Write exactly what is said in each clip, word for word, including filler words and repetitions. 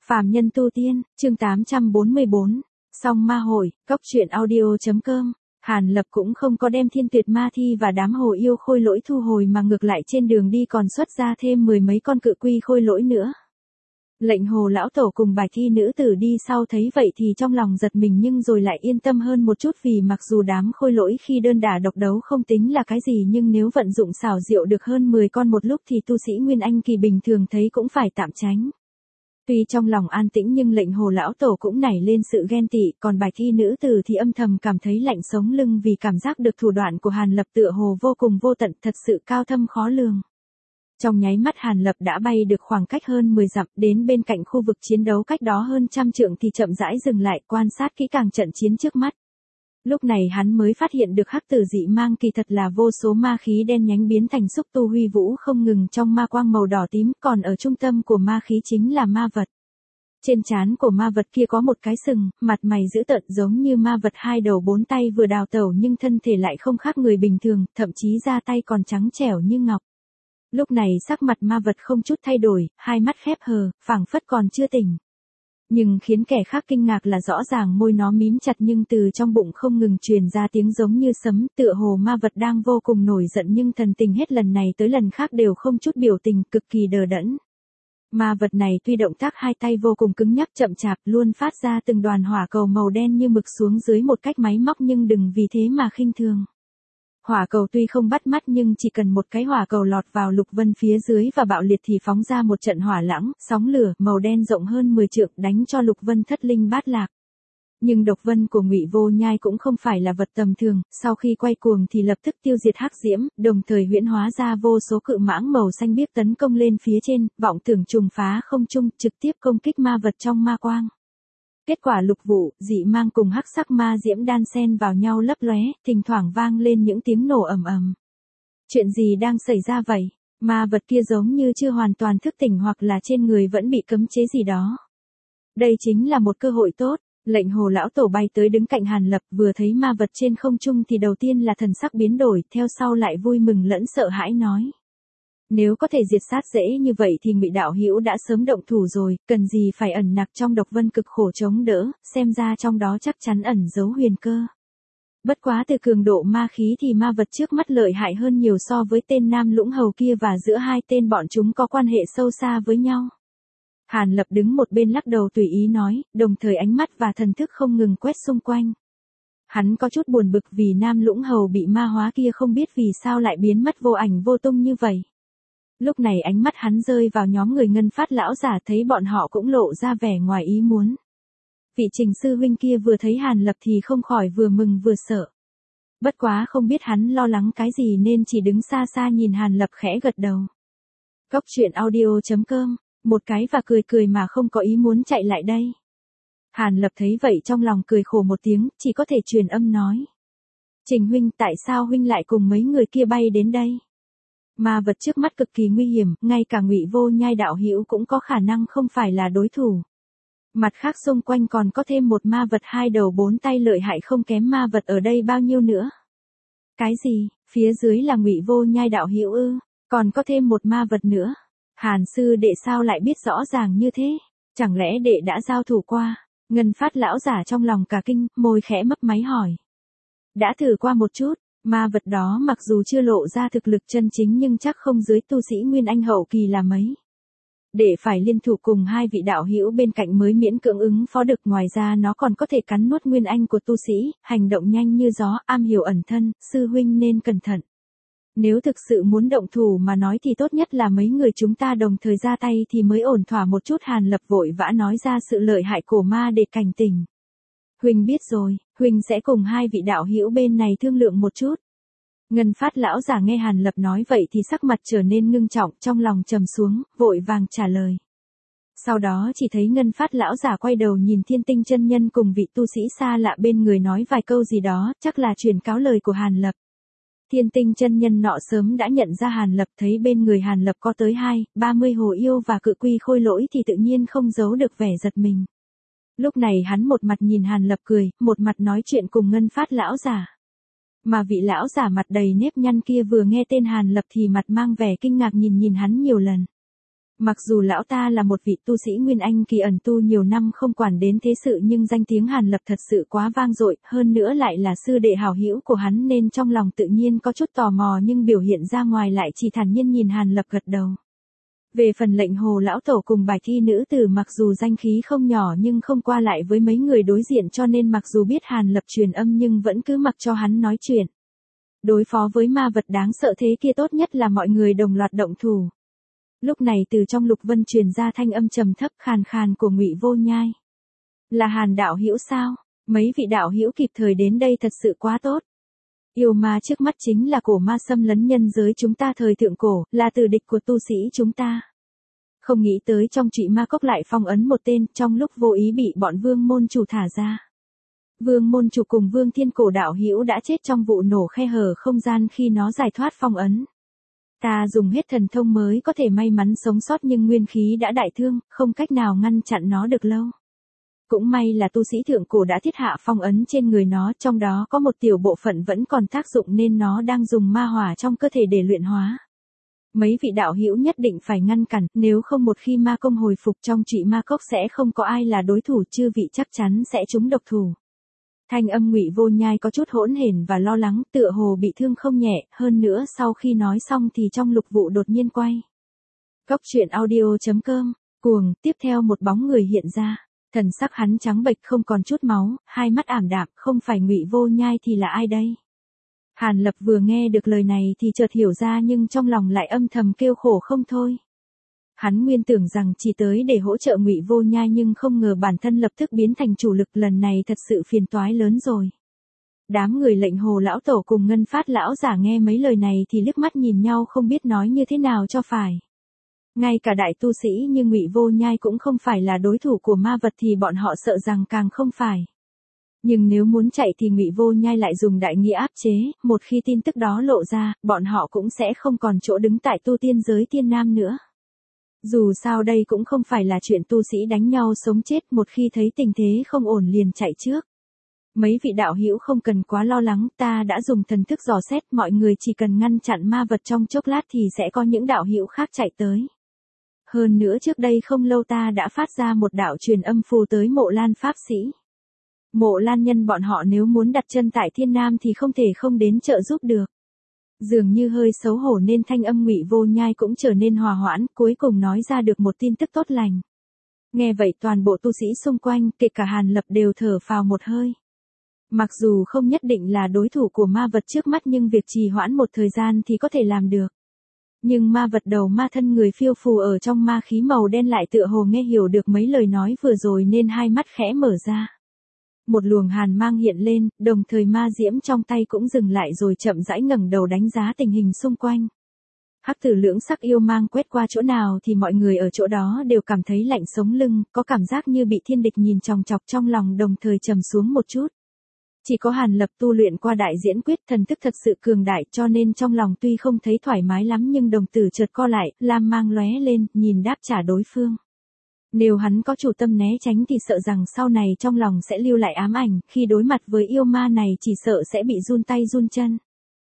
Phàm nhân tu tiên, chương tám trăm bốn mươi bốn, Song ma hội, cóc truyện audio.com. Hàn Lập cũng không có đem Thiên Tuyệt Ma Thi và đám hồ yêu khôi lỗi thu hồi mà ngược lại trên đường đi còn xuất ra thêm mười mấy con cự quy khôi lỗi nữa. Lệnh hồ lão tổ cùng Bạch thi nữ tử đi sau thấy vậy thì trong lòng giật mình nhưng rồi lại yên tâm hơn một chút vì mặc dù đám khôi lỗi khi đơn đả độc đấu không tính là cái gì nhưng nếu vận dụng xảo diệu được hơn mười con một lúc thì tu sĩ Nguyên Anh kỳ bình thường thấy cũng phải tạm tránh. Tuy trong lòng an tĩnh nhưng lệnh hồ lão tổ cũng nảy lên sự ghen tị, còn Bạch thi nữ tử thì âm thầm cảm thấy lạnh sống lưng vì cảm giác được thủ đoạn của Hàn Lập tựa hồ vô cùng vô tận, thật sự cao thâm khó lường. Trong nháy mắt Hàn Lập đã bay được khoảng cách hơn mười dặm đến bên cạnh khu vực chiến đấu cách đó hơn trăm trượng thì chậm rãi dừng lại quan sát kỹ càng trận chiến trước mắt. Lúc này hắn mới phát hiện được hắc tử dị mang kỳ thật là vô số ma khí đen nhánh biến thành xúc tu huy vũ không ngừng trong ma quang màu đỏ tím, còn ở trung tâm của ma khí chính là ma vật. Trên trán của ma vật kia có một cái sừng, mặt mày dữ tợn giống như ma vật hai đầu bốn tay vừa đào tẩu nhưng thân thể lại không khác người bình thường, thậm chí da tay còn trắng trẻo như ngọc. Lúc này sắc mặt ma vật không chút thay đổi, hai mắt khép hờ, phảng phất còn chưa tỉnh. Nhưng khiến kẻ khác kinh ngạc là rõ ràng môi nó mím chặt nhưng từ trong bụng không ngừng truyền ra tiếng giống như sấm, tựa hồ ma vật đang vô cùng nổi giận nhưng thần tình hết lần này tới lần khác đều không chút biểu tình, cực kỳ đờ đẫn. Ma vật này tuy động tác hai tay vô cùng cứng nhắc chậm chạp luôn phát ra từng đoàn hỏa cầu màu đen như mực xuống dưới một cách máy móc nhưng đừng vì thế mà khinh thường. Hỏa cầu tuy không bắt mắt nhưng chỉ cần một cái hỏa cầu lọt vào lục vân phía dưới và bạo liệt thì phóng ra một trận hỏa lãng, sóng lửa màu đen rộng hơn mười trượng đánh cho lục vân thất linh bát lạc. Nhưng độc vân của Ngụy Vô Nhai cũng không phải là vật tầm thường, sau khi quay cuồng thì lập tức tiêu diệt hắc diễm, đồng thời huyễn hóa ra vô số cự mãng màu xanh biếc tấn công lên phía trên, vọng tưởng trùng phá không trung, trực tiếp công kích ma vật trong ma quang. Kết quả lục vụ, dị mang cùng hắc sắc ma diễm đan xen vào nhau lấp lóe, thỉnh thoảng vang lên những tiếng nổ ầm ầm. Chuyện gì đang xảy ra vậy? Ma vật kia giống như chưa hoàn toàn thức tỉnh hoặc là trên người vẫn bị cấm chế gì đó. Đây chính là một cơ hội tốt. Lệnh hồ lão tổ bay tới đứng cạnh Hàn Lập, vừa thấy ma vật trên không trung thì đầu tiên là thần sắc biến đổi, theo sau lại vui mừng lẫn sợ hãi nói. Nếu có thể diệt sát dễ như vậy thì Ngụy đạo hữu đã sớm động thủ rồi, cần gì phải ẩn nặc trong độc vân cực khổ chống đỡ, xem ra trong đó chắc chắn ẩn giấu huyền cơ. Bất quá từ cường độ ma khí thì ma vật trước mắt lợi hại hơn nhiều so với tên Nam Lũng Hầu kia và giữa hai tên bọn chúng có quan hệ sâu xa với nhau. Hàn Lập đứng một bên lắc đầu tùy ý nói, đồng thời ánh mắt và thần thức không ngừng quét xung quanh. Hắn có chút buồn bực vì Nam Lũng Hầu bị ma hóa kia không biết vì sao lại biến mất vô ảnh vô tung như vậy. Lúc này ánh mắt hắn rơi vào nhóm người Ngân Phát lão giả thấy bọn họ cũng lộ ra vẻ ngoài ý muốn. Vị Trình sư huynh kia vừa thấy Hàn Lập thì không khỏi vừa mừng vừa sợ. Bất quá không biết hắn lo lắng cái gì nên chỉ đứng xa xa nhìn Hàn Lập khẽ gật đầu. Cóc truyện audio.com, một cái và cười cười mà không có ý muốn chạy lại đây. Hàn Lập thấy vậy trong lòng cười khổ một tiếng, chỉ có thể truyền âm nói. Trình huynh, tại sao huynh lại cùng mấy người kia bay đến đây? Ma vật trước mắt cực kỳ nguy hiểm, ngay cả Ngụy Vô Nhai đạo hữu cũng có khả năng không phải là đối thủ. Mặt khác xung quanh còn có thêm một ma vật hai đầu bốn tay lợi hại không kém ma vật ở đây bao nhiêu nữa. Cái gì, phía dưới là Ngụy Vô Nhai đạo hữu ư, còn có thêm một ma vật nữa. Hàn sư đệ sao lại biết rõ ràng như thế, chẳng lẽ đệ đã giao thủ qua? Ngân Phát lão giả trong lòng cả kinh, môi khẽ mấp máy hỏi. Đã thử qua một chút. Ma vật đó mặc dù chưa lộ ra thực lực chân chính nhưng chắc không dưới tu sĩ Nguyên Anh hậu kỳ là mấy. Để phải liên thủ cùng hai vị đạo hữu bên cạnh mới miễn cưỡng ứng phó được, ngoài ra nó còn có thể cắn nuốt Nguyên Anh của tu sĩ, hành động nhanh như gió, am hiểu ẩn thân, sư huynh nên cẩn thận. Nếu thực sự muốn động thủ mà nói thì tốt nhất là mấy người chúng ta đồng thời ra tay thì mới ổn thỏa một chút. Hàn Lập vội vã nói ra sự lợi hại của ma để cảnh tỉnh. Huynh biết rồi, huynh sẽ cùng hai vị đạo hữu bên này thương lượng một chút. Ngân Phát lão giả nghe Hàn Lập nói vậy thì sắc mặt trở nên ngưng trọng, trong lòng trầm xuống, vội vàng trả lời. Sau đó chỉ thấy Ngân Phát lão giả quay đầu nhìn Thiên Tinh chân nhân cùng vị tu sĩ xa lạ bên người nói vài câu gì đó, chắc là truyền cáo lời của Hàn Lập. Thiên Tinh chân nhân nọ sớm đã nhận ra Hàn Lập, thấy bên người Hàn Lập có tới hai, ba mươi hồ yêu và cự quy khôi lỗi thì tự nhiên không giấu được vẻ giật mình. Lúc này hắn một mặt nhìn Hàn Lập cười, một mặt nói chuyện cùng Ngân Phát lão giả. Mà vị lão giả mặt đầy nếp nhăn kia vừa nghe tên Hàn Lập thì mặt mang vẻ kinh ngạc nhìn nhìn hắn nhiều lần. Mặc dù lão ta là một vị tu sĩ Nguyên Anh kỳ ẩn tu nhiều năm không quản đến thế sự nhưng danh tiếng Hàn Lập thật sự quá vang dội, hơn nữa lại là sư đệ hảo hữu của hắn nên trong lòng tự nhiên có chút tò mò nhưng biểu hiện ra ngoài lại chỉ thản nhiên nhìn Hàn Lập gật đầu. Về phần Lệnh Hồ lão tổ cùng Bạch Y nữ tử mặc dù danh khí không nhỏ nhưng không qua lại với mấy người đối diện cho nên mặc dù biết Hàn Lập truyền âm nhưng vẫn cứ mặc cho hắn nói chuyện. Đối phó với ma vật đáng sợ thế kia tốt nhất là mọi người đồng loạt động thủ. Lúc này từ trong Lục Vân truyền ra thanh âm trầm thấp khàn khàn của Ngụy Vô Nhai. Là Hàn đạo hữu sao? Mấy vị đạo hữu kịp thời đến đây thật sự quá tốt. Yêu ma trước mắt chính là cổ ma xâm lấn nhân giới chúng ta thời thượng cổ, là tử địch của tu sĩ chúng ta. Không nghĩ tới trong Trụy Ma Cốc lại phong ấn một tên, trong lúc vô ý bị bọn Vương môn chủ thả ra. Vương môn chủ cùng Vương Thiên cổ đạo hữu đã chết trong vụ nổ khe hở không gian khi nó giải thoát phong ấn. Ta dùng hết thần thông mới có thể may mắn sống sót nhưng nguyên khí đã đại thương, không cách nào ngăn chặn nó được lâu. Cũng may là tu sĩ thượng cổ đã thiết hạ phong ấn trên người nó, trong đó có một tiểu bộ phận vẫn còn tác dụng nên nó đang dùng ma hỏa trong cơ thể để luyện hóa. Mấy vị đạo hữu nhất định phải ngăn cản, nếu không một khi ma công hồi phục trong Trụy Ma Cốc sẽ không có ai là đối thủ, chư vị chắc chắn sẽ trúng độc thủ. Thanh âm Ngụy Vô Nhai có chút hỗn hển và lo lắng, tựa hồ bị thương không nhẹ, hơn nữa sau khi nói xong thì trong lục vụ đột nhiên quay. Cốc truyện audio chấm com, cuồng, tiếp theo một bóng người hiện ra, thần sắc hắn trắng bệch không còn chút máu, hai mắt ảm đạm, không phải Ngụy Vô Nhai thì là ai đây? Hàn Lập vừa nghe được lời này thì chợt hiểu ra nhưng trong lòng lại âm thầm kêu khổ không thôi. Hắn nguyên tưởng rằng chỉ tới để hỗ trợ Ngụy Vô Nhai nhưng không ngờ bản thân lập tức biến thành chủ lực, lần này thật sự phiền toái lớn rồi. Đám người Lệnh Hồ lão tổ cùng Ngân Phát lão giả nghe mấy lời này thì liếc mắt nhìn nhau không biết nói như thế nào cho phải. Ngay cả đại tu sĩ như Ngụy Vô Nhai cũng không phải là đối thủ của ma vật thì bọn họ sợ rằng càng không phải. Nhưng nếu muốn chạy thì Ngụy Vô Nhai lại dùng đại nghĩa áp chế, một khi tin tức đó lộ ra, bọn họ cũng sẽ không còn chỗ đứng tại tu tiên giới Thiên Nam nữa. Dù sao đây cũng không phải là chuyện tu sĩ đánh nhau sống chết, một khi thấy tình thế không ổn liền chạy trước. Mấy vị đạo hữu không cần quá lo lắng, ta đã dùng thần thức dò xét, mọi người chỉ cần ngăn chặn ma vật trong chốc lát thì sẽ có những đạo hữu khác chạy tới. Hơn nữa trước đây không lâu ta đã phát ra một đạo truyền âm phù tới Mộ Lan pháp sĩ. Mộ Lan nhân bọn họ nếu muốn đặt chân tại Thiên Nam thì không thể không đến trợ giúp được. Dường như hơi xấu hổ nên thanh âm Ngụy Vô Nhai cũng trở nên hòa hoãn, cuối cùng nói ra được một tin tức tốt lành. Nghe vậy toàn bộ tu sĩ xung quanh, kể cả Hàn Lập đều thở phào một hơi. Mặc dù không nhất định là đối thủ của ma vật trước mắt nhưng việc trì hoãn một thời gian thì có thể làm được. Nhưng ma vật đầu ma thân người phiêu phù ở trong ma khí màu đen lại tựa hồ nghe hiểu được mấy lời nói vừa rồi nên hai mắt khẽ mở ra. Một luồng hàn mang hiện lên, đồng thời ma diễm trong tay cũng dừng lại rồi chậm rãi ngẩng đầu đánh giá tình hình xung quanh. Hắc tử lưỡng sắc yêu mang quét qua chỗ nào thì mọi người ở chỗ đó đều cảm thấy lạnh sống lưng, có cảm giác như bị thiên địch nhìn chòng chọc trong lòng đồng thời trầm xuống một chút. Chỉ có Hàn Lập tu luyện qua đại diễn quyết thần thức thật sự cường đại cho nên trong lòng tuy không thấy thoải mái lắm nhưng đồng tử chợt co lại, lam mang lóe lên, nhìn đáp trả đối phương. Nếu hắn có chủ tâm né tránh thì sợ rằng sau này trong lòng sẽ lưu lại ám ảnh, khi đối mặt với yêu ma này chỉ sợ sẽ bị run tay run chân.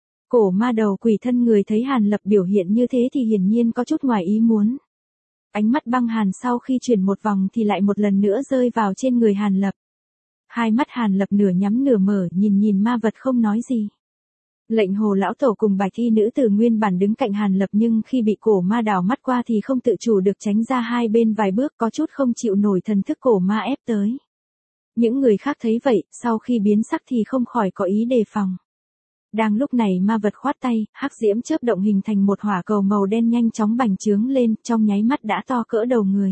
Cổ ma đầu quỷ thân người thấy Hàn Lập biểu hiện như thế thì hiển nhiên có chút ngoài ý muốn. Ánh mắt băng hàn sau khi chuyển một vòng thì lại một lần nữa rơi vào trên người Hàn Lập. Hai mắt Hàn Lập nửa nhắm nửa mở nhìn nhìn ma vật không nói gì. Lệnh Hồ lão tổ cùng Bạch Y nữ tử nguyên bản đứng cạnh Hàn Lập nhưng khi bị cổ ma đảo mắt qua thì không tự chủ được tránh ra hai bên vài bước, có chút không chịu nổi thần thức cổ ma ép tới. Những người khác thấy vậy, sau khi biến sắc thì không khỏi có ý đề phòng. Đang lúc này ma vật khoát tay, hắc diễm chớp động hình thành một hỏa cầu màu đen nhanh chóng bành trướng lên, trong nháy mắt đã to cỡ đầu người.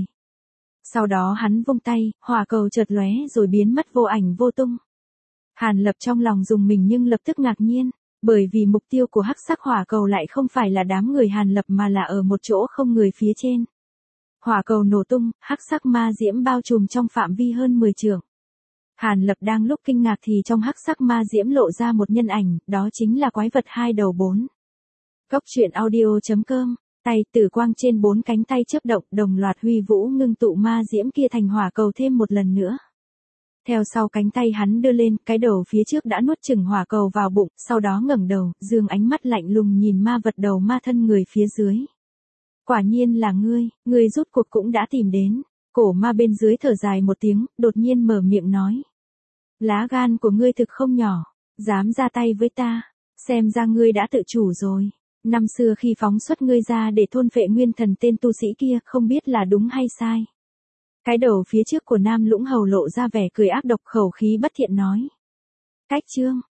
Sau đó hắn vung tay, hỏa cầu chợt lóe rồi biến mất vô ảnh vô tung. Hàn Lập trong lòng dùng mình nhưng lập tức ngạc nhiên, bởi vì mục tiêu của hắc sắc hỏa cầu lại không phải là đám người Hàn Lập mà là ở một chỗ không người phía trên. Hỏa cầu nổ tung, hắc sắc ma diễm bao trùm trong phạm vi hơn mười trượng. Hàn Lập đang lúc kinh ngạc thì trong hắc sắc ma diễm lộ ra một nhân ảnh, đó chính là quái vật hai đầu bốn. Cốc truyện audio chấm com, tay tử quang trên bốn cánh tay chớp động, đồng loạt huy vũ ngưng tụ ma diễm kia thành hỏa cầu thêm một lần nữa. Theo sau cánh tay hắn đưa lên, cái đầu phía trước đã nuốt chửng hỏa cầu vào bụng, sau đó ngẩng đầu, dương ánh mắt lạnh lùng nhìn ma vật đầu ma thân người phía dưới. Quả nhiên là ngươi, ngươi rút cuộc cũng đã tìm đến. Cổ ma bên dưới thở dài một tiếng, đột nhiên mở miệng nói. Lá gan của ngươi thực không nhỏ, dám ra tay với ta, xem ra ngươi đã tự chủ rồi. Năm xưa khi phóng xuất ngươi ra để thôn phệ nguyên thần tên tu sĩ kia, không biết là đúng hay sai. Cái đầu phía trước của Nam Lũng Hầu lộ ra vẻ cười ác độc, khẩu khí bất thiện nói. Cách chương,